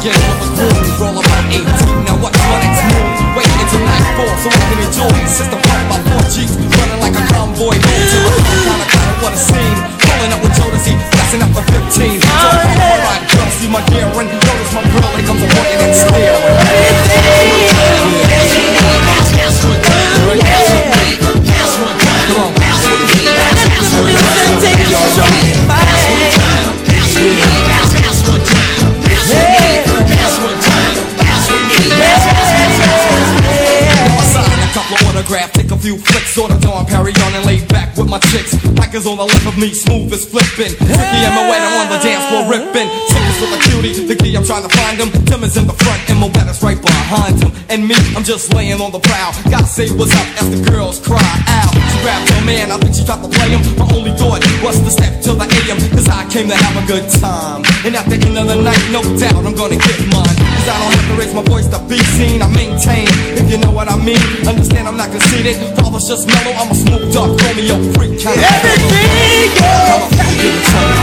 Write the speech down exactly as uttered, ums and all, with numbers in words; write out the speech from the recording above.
again with a groove. Roll about eighteen, now what's my next move? Wait until nightfall so I can enjoy. System pump by four G's, running like a convoy. Go to the kind of kind of what a scene. Pulling up with Jodeci, flashing up for fifteen. So I'm on my ride, girl, see my gear and notice my grill. Here comes a pointing and steel. Take a few flicks on the dawn, parry on and laid back with my chicks. Packers on the left of me, smooth as flipping. Ricky and Moetta on the dance floor ripping. Tickets with a cutie, the key I'm trying to find him. Tim is in the front and Moetta's right behind him. And me, I'm just laying on the prowl. Gotta say what's up as the girls cry out. She grabbed her man, I think she tried to play him. My only thought was to step till the A M, cause I came to have a good time. And at the end of the night, no doubt I'm gonna get mine. Cause I don't have to raise my voice to be seen, I maintain. If you know what I mean, understand I'm not conceited. Father's just mellow, I'm a smooth dark Romeo freak kind of. Everything goes.